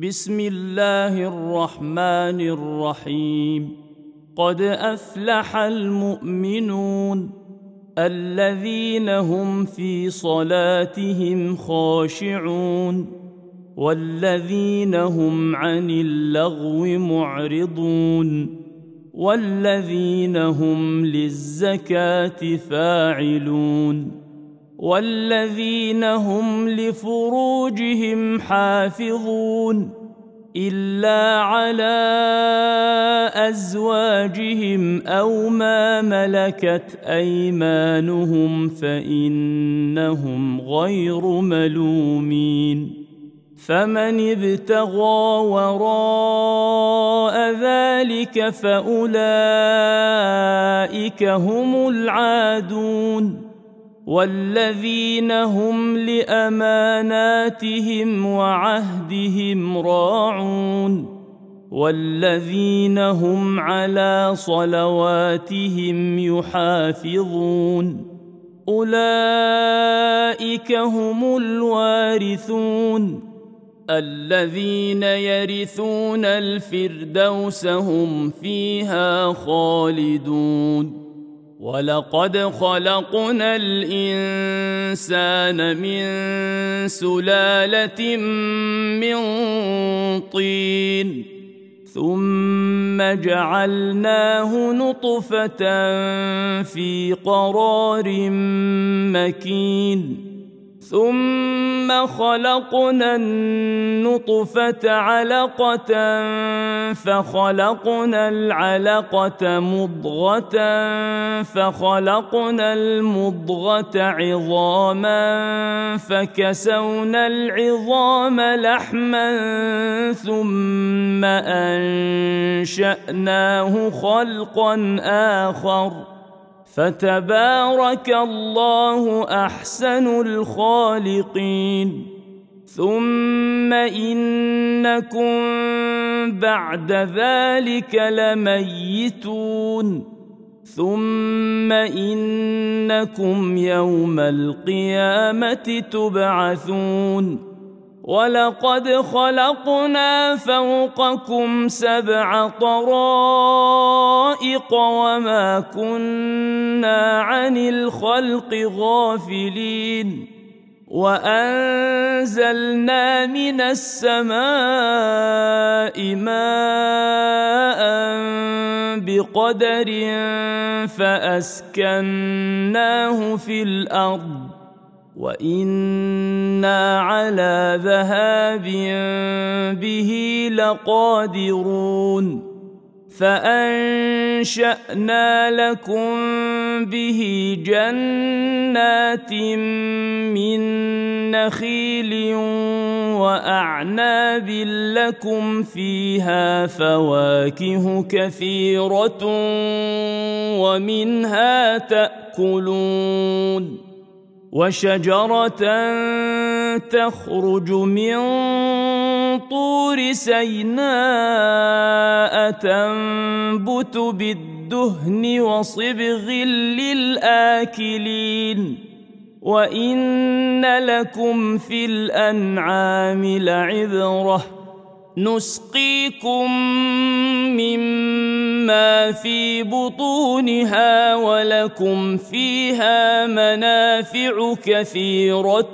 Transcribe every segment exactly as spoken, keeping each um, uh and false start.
بسم الله الرحمن الرحيم. قد أفلح المؤمنون الذين هم في صلاتهم خاشعون والذين هم عن اللغو معرضون والذين هم للزكاة فاعلون والذين هم لفروجهم حافظون إلا على أزواجهم أو ما ملكت أيمانهم فإنهم غير ملومين. فمن ابتغى وراء ذلك فأولئك هم العادون والذين هم لأماناتهم وعهدهم راعون والذين هم على صلواتهم يحافظون أولئك هم الوارثون الذين يرثون الفردوس هم فيها خالدون. ولقد خلقنا الإنسان من سلالة من طين ثم جعلناه نطفة في قرار مكين ثم خلقنا النطفة علقة فخلقنا العلقة مضغة فخلقنا المضغة عظاما فكسونا العظام لحما ثم أنشأناه خلقا آخر فتبارك الله أحسن الخالقين. ثم إنكم بعد ذلك لميتون ثم إنكم يوم القيامة تبعثون. ولقد خلقنا فوقكم سبع طرائق وما كنا عن الخلق غافلين وأنزلنا من السماء ماء بقدر فأسكناه في الأرض وإنا على ذهاب به لقادرون. فأنشأنا لكم به جنات من نخيل وأعناب لكم فيها فواكه كثيرة ومنها تأكلون. وشجرة تخرج من طور سيناء تنبت بالدهن وصبغ للآكلين. وإن لكم في الأنعام لعبرة نسقيكم مما في بطونها ولكم فيها منافع كثيرة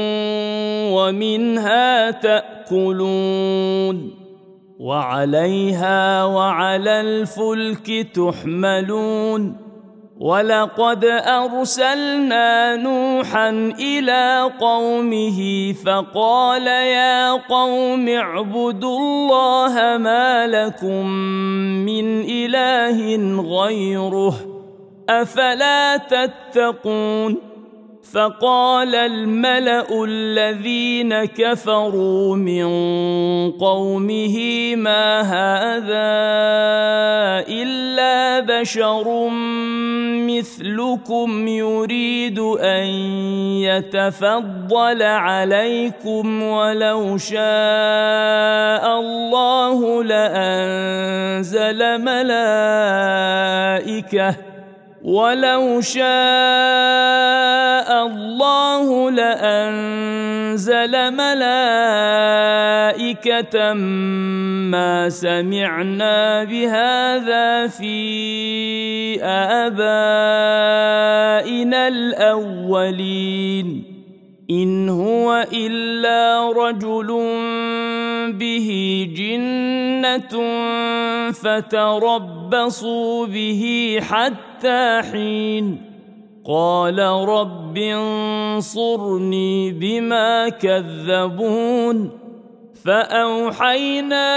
ومنها تأكلون وعليها وعلى الفلك تحملون. ولقد أرسلنا نوحا إلى قومه فقال يا قوم اعبدوا الله ما لكم من إله غيره أفلا تتقون. فقال الملأ الذين كفروا من قومه ما هذا إلا بشر مثلكم يريد أن يتفضل عليكم ولو شاء الله لأنزل ملائكة ولو شاء الله لأنزل ملائكة ملائكة ما سمعنا بهذا في آبائنا الأولين إن هو إلا رجل به جنة فتربصوا به حتى حين قال رب انصرني بما كذبون فأوحينا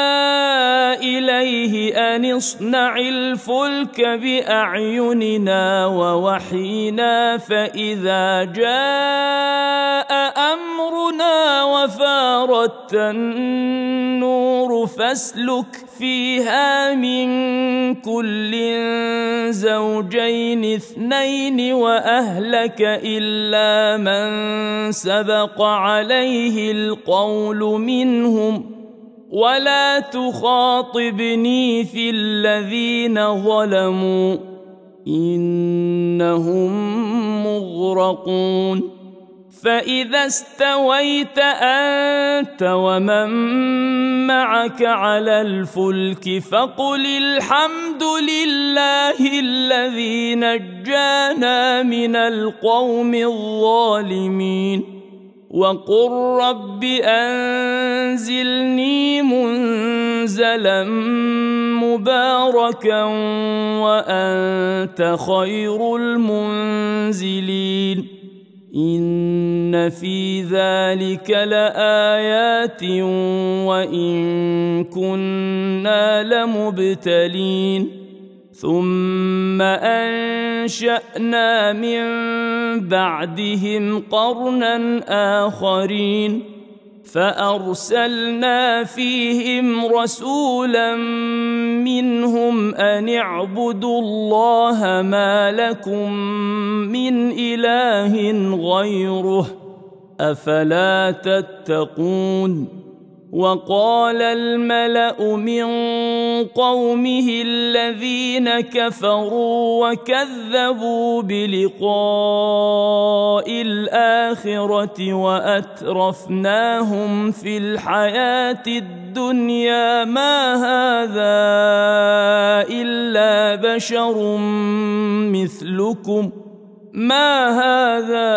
إليه أن اصنع الفلك بأعيننا ووحينا فإذا جاء أمرنا وفارت النور فاسلك فيها من كل زوجين اثنين وأهلك إلا من سبق عليه القول منهم ولا تخاطبني في الذين ظلموا إنهم مغرقون فإذا استويت أنت ومن معك على الفلك فقل الحمد لله الذي نجانا من القوم الظالمين وقل رب أنزلني منزلا مباركا وأنت خير المنزلين إن في ذلك لآيات وإن كنا لمبتلين ثم أنشأنا من بعدهم قرنا آخرين فأرسلنا فيهم رسولا منهم أن اعبدوا الله ما لكم من إله غيره أفلا تتقون وقال الملأ من قومه الذين كفروا وكذبوا بلقاء الآخرة وأترفناهم في الحياة الدنيا ما هذا إلا بشر مثلكم ما هذا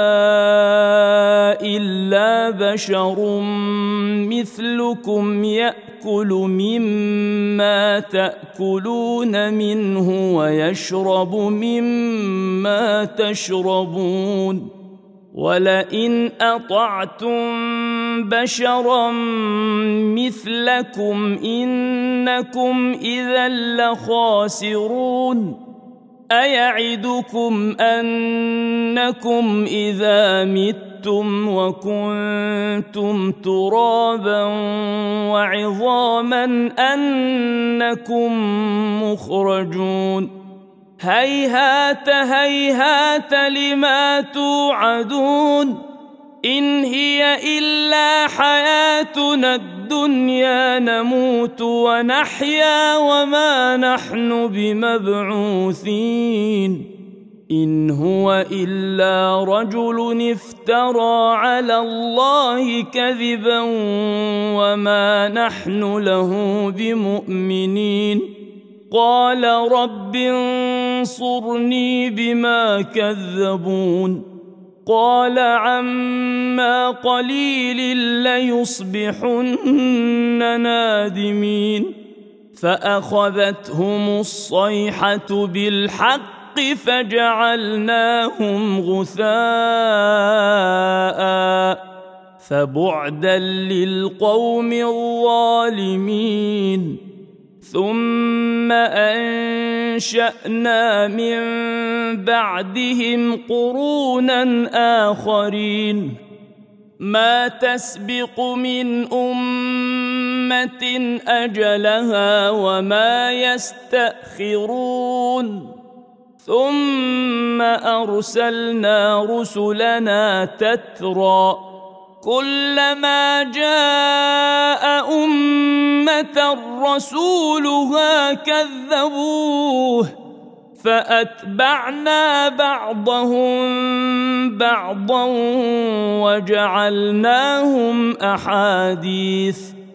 إلا بشر مثلكم يأكل مما تأكلون منه ويشرب مما تشربون ولئن أطعتم بشرا مثلكم إنكم إذا لخاسرون أيعدكم أنكم إذا متم وكنتم ترابا وعظاما أنكم مخرجون هيهات هيهات لما توعدون إن هي إلا حياتنا الدنيا نموت ونحيا وما نحن بمبعوثين إن هو إلا رجل افترى على الله كذبا وما نحن له بمؤمنين قال رب انصرني بما كذبون قال عما قليل ليصبحن نادمين فأخذتهم الصيحة بالحق فجعلناهم غثاء فبعدا للقوم الظالمين ثم أنشأنا من بعدهم قرونا آخرين ما تسبق من أمة أجلها وما يستأخرون ثم أرسلنا رسلنا تترى كلما جاء أمة رسولها كذبوه فأتبعنا بعضهم بعضا وجعلناهم أحاديث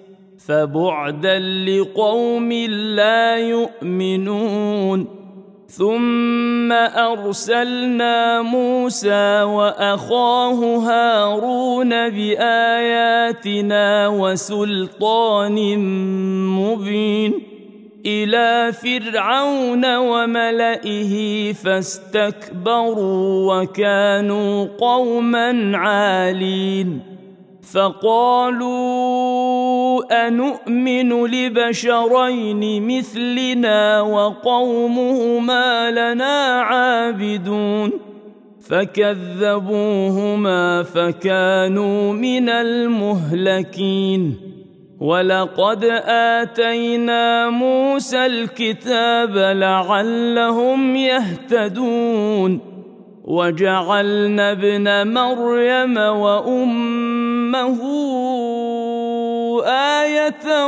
فبعدا لقوم لا يؤمنون. ثم أرسلنا موسى وأخاه هارون بآياتنا وسلطان مبين إلى فرعون وملئه فاستكبروا وكانوا قوما عالين. فقالوا أنؤمن لبشرين مثلنا وقومهما لنا عابدون فكذبوهما فكانوا من المهلكين. ولقد آتينا موسى الكتاب لعلهم يهتدون وجعلنا ابن مريم وأمه آية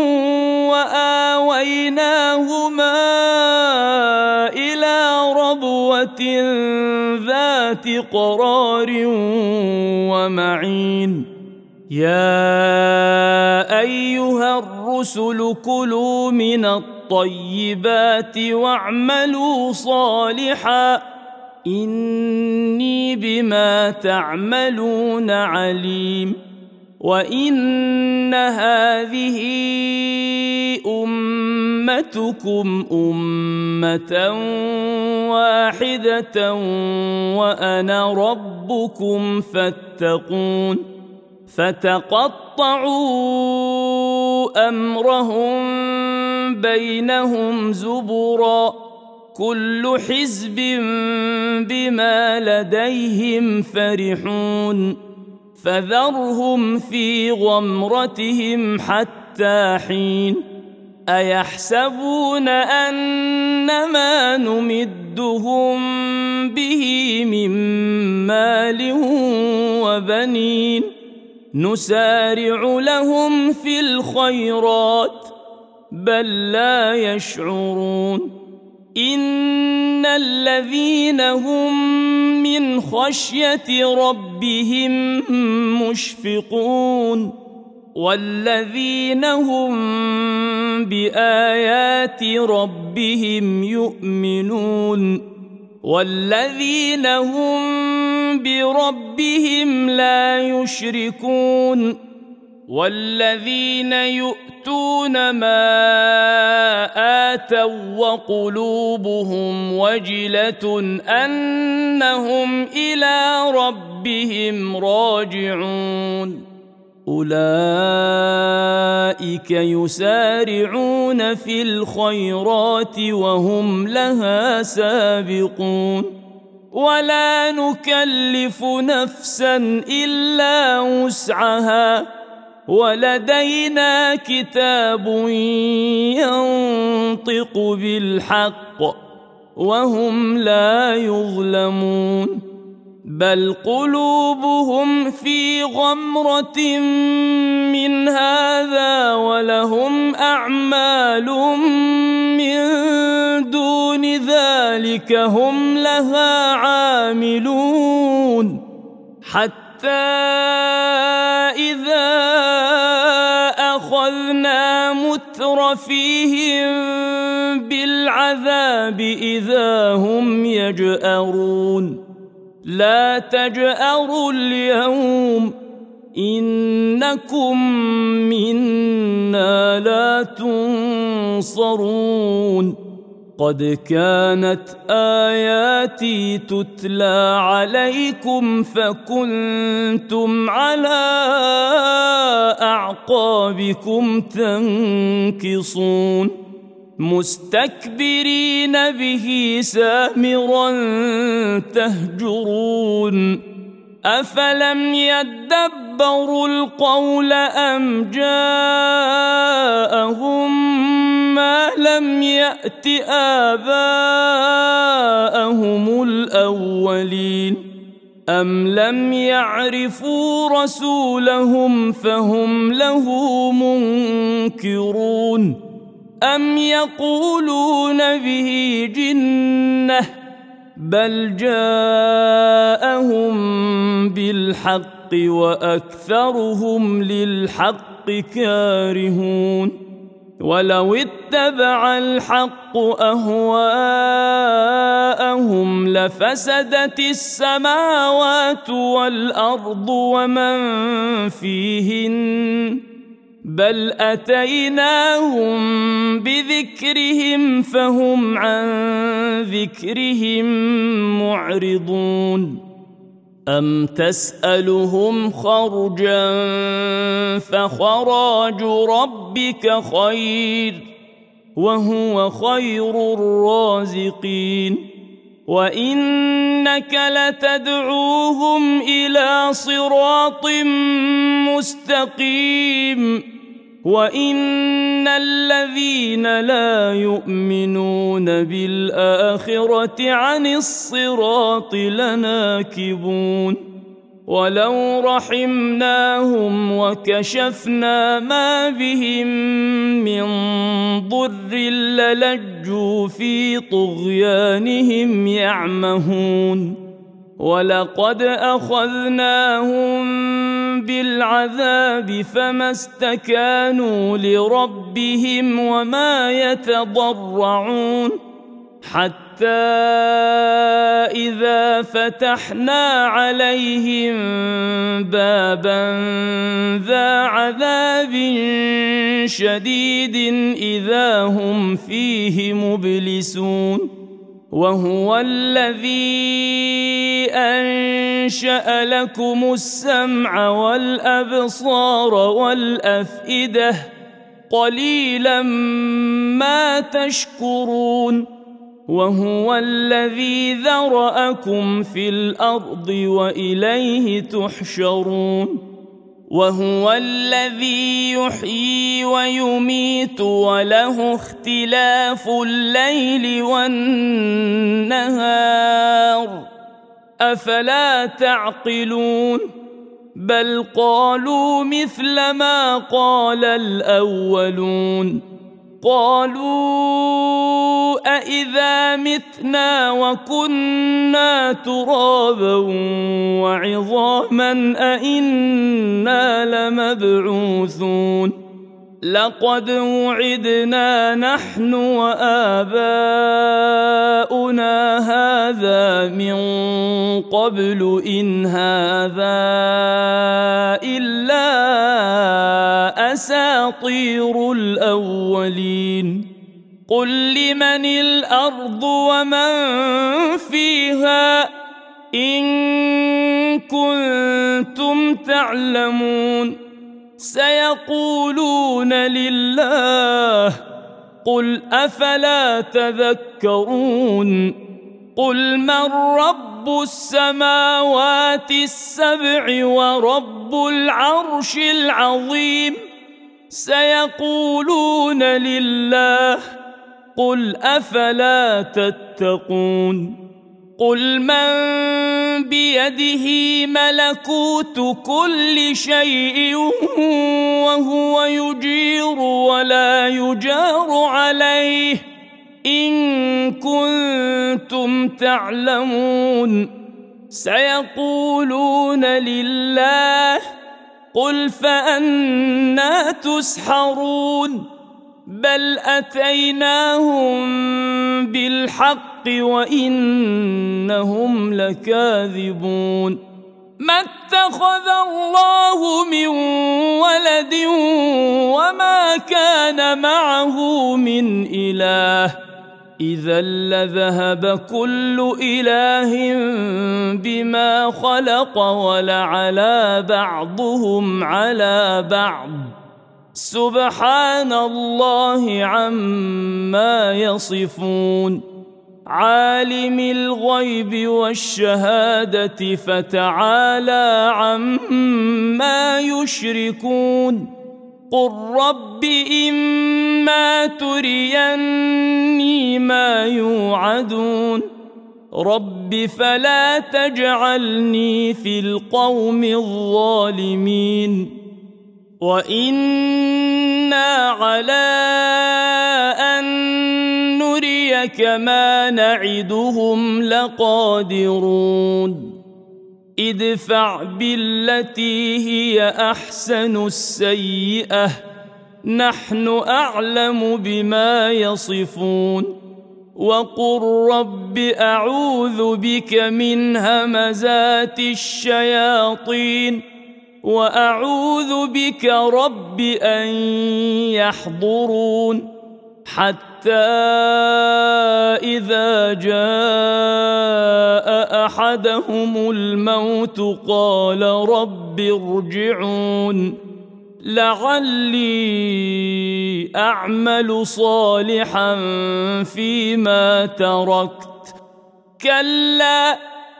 وآويناهما إلى ربوة ذات قرار ومعين. يا أيها الرسل كلوا من الطيبات واعملوا صالحا إني بما تعملون عليم. وإن هذه أمتكم أمة واحدة وأنا ربكم فاتقون. فتقطعوا أمرهم بينهم زبرا كل حزب بما لديهم فرحون. فذرهم في غمرتهم حتى حين. أيحسبون أنما نمدهم به من مال وبنين نسارع لهم في الخيرات بل لا يشعرون. إن الذين هم من خشية ربهم مشفقون والذين هم بآيات ربهم يؤمنون والذين هم بربهم لا يشركون والذين يؤتون ما آتوا وقلوبهم وجلة أنهم إلى ربهم راجعون أولئك يسارعون في الخيرات وهم لها سابقون. ولا نكلف نفسا إلا وسعها ولدينا كتاب ينطق بالحق وهم لا يظلمون. بل قلوبهم في غمرة من هذا ولهم أعمال من دون ذلك هم لها عاملون. حتى إذا أخذنا مترفيهم بالعذاب إذا هم يجأرون. لا تجأروا اليوم إنكم منا لا تنصرون. قد كانت آياتي تتلى عليكم فكنتم على أعقابكم تنكصون مستكبرين به سامرا تهجرون. أفلم يدبروا القول أم جاءهم ما لم يأت آباءهم الأولين أم لم يعرفوا رسولهم فهم له منكرون أم يقولون به جنة بل جاءهم بالحق وأكثرهم للحق كارهون ولو اتبع الحق أهواءهم لفسدت السماوات والأرض ومن فيهن بل أتيناهم بذكرهم فهم عن ذكرهم معرضون أم تسألهم خرجا فخراج ربك خير وهو خير الرازقين وإنك لتدعوهم إلى صراط مستقيم وإن الذين لا يؤمنون بالآخرة عن الصراط لناكبون ولو رحمناهم وكشفنا ما بهم من ضر للجوا في طغيانهم يعمهون ولقد أخذناهم بالعذاب فما استكانوا لربهم وما يتضرعون حتى إذا فتحنا عليهم بابا ذا عذاب شديد إذا هم فيه مبلسون وهو الذي أنشأ لكم السمع والأبصار والأفئدة قليلا ما تشكرون وهو الذي ذرأكم في الأرض وإليه تحشرون وهو الذي يحيي ويميت وله اختلاف الليل والنهار أفلا تعقلون بل قالوا مثل ما قال الأولون قالوا أإذا متنا وكنا ترابا وعظاما أإنا لمبعوثون لقد وعدنا نحن وآباؤنا هذا من قبل إن هذا إلا أساطير الأولين قل لمن الأرض ومن فيها إن كنتم تعلمون سيقولون لله قل أفلا تذكرون قل من رب السماوات السبع ورب العرش العظيم سيقولون لله قل أفلا تتقون قل من بيده ملكوت كل شيء وهو يجير ولا يجار عليه إن كنتم تعلمون سيقولون لله قل فأنى تسحرون بل أتيناهم بالحق وإنهم لكاذبون ما اتخذ الله من ولد وما كان معه من إله إذا لذهب كل إله بما خلق ولعلى بعضهم على بعض سبحان الله عما يصفون عالم الغيب والشهادة فتعالى عما يشركون قل رب إما تريني ما يوعدون رب فلا تجعلني في القوم الظالمين وإنا على أن نريك ما نعدهم لقادرون ادفع بالتي هي أحسن السيئة نحن أعلم بما يصفون وقل رب أعوذ بك من همزات الشياطين وأعوذ بك رب أن يحضرون حتى إذا جاء أحدهم الموت قال رب ارجعون لعلي أعمل صالحا فيما تركت كلا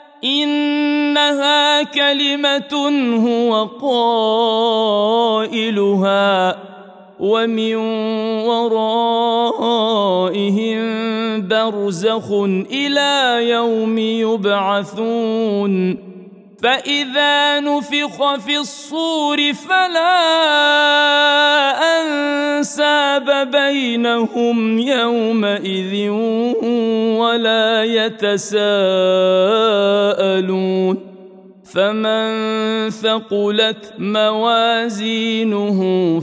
إنها كلمة هو قائلها ومن ورائهم برزخ إلى يوم يبعثون فإذا نفخ في الصور فلا أنساب بينهم يومئذ ولا يتساءلون فمن ثقلت موازينه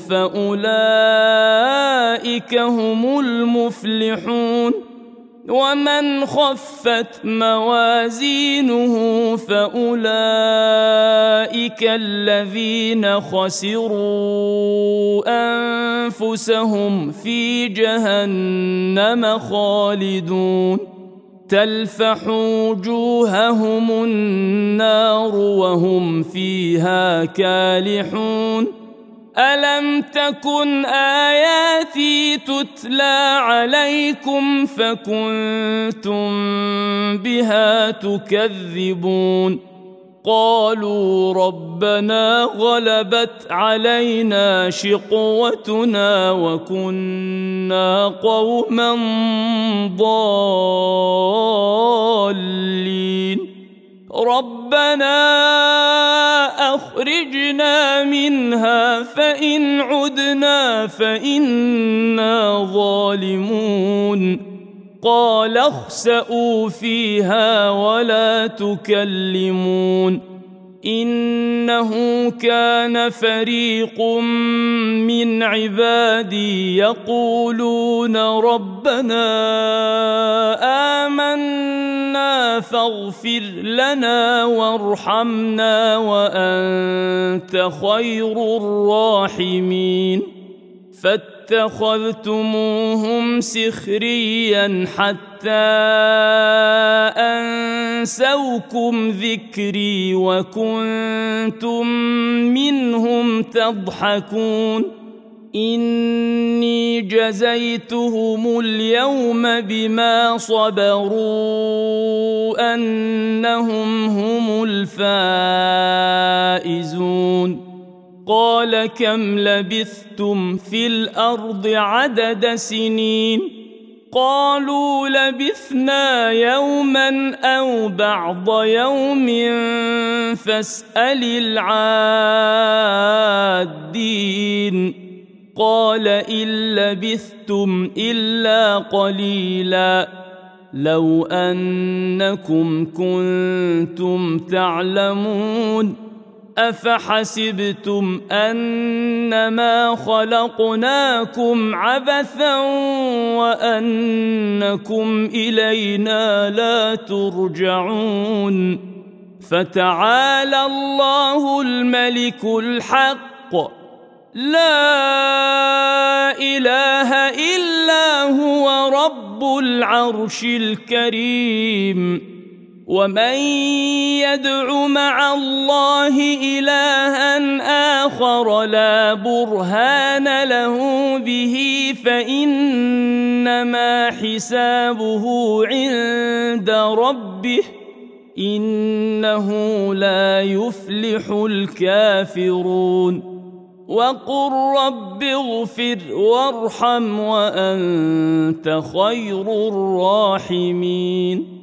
فأولئك هم المفلحون ومن خفت موازينه فأولئك الذين خسروا أنفسهم في جهنم خالدون تلفح وجوههم النار وهم فيها كالحون ألم تكن آياتي تتلى عليكم فكنتم بها تكذبون قالوا ربنا غلبت علينا شقوتنا وكنا قوما ضالين ربنا أخرجنا منها فإن عدنا فإنا ظالمون قال اخسئوا فيها ولا تكلمون إنه كان فريق من عبادي يقولون ربنا آمنا فاغفر لنا وارحمنا وأنت خير الراحمين فاتخذتموهم سخريا حتى أنسوكم ذكري وكنتم منهم تضحكون إني جزيتهم اليوم بما صبروا أنهم هم الفائزون قال كم لبثتم في الأرض عدد سنين قالوا لبثنا يوما أو بعض يوم فاسأل العادين قال إن لبثتم إلا قليلا لو أنكم كنتم تعلمون أفحسبتم أنما خلقناكم عبثا وأنكم إلينا لا ترجعون فتعالى الله الملك الحق لا إله إلا هو رب العرش الكريم ومن يدع مع الله إلها آخر لا برهان له به فإنما حسابه عند ربه إنه لا يفلح الكافرون وقل رب اغفر وارحم وأنت خير الراحمين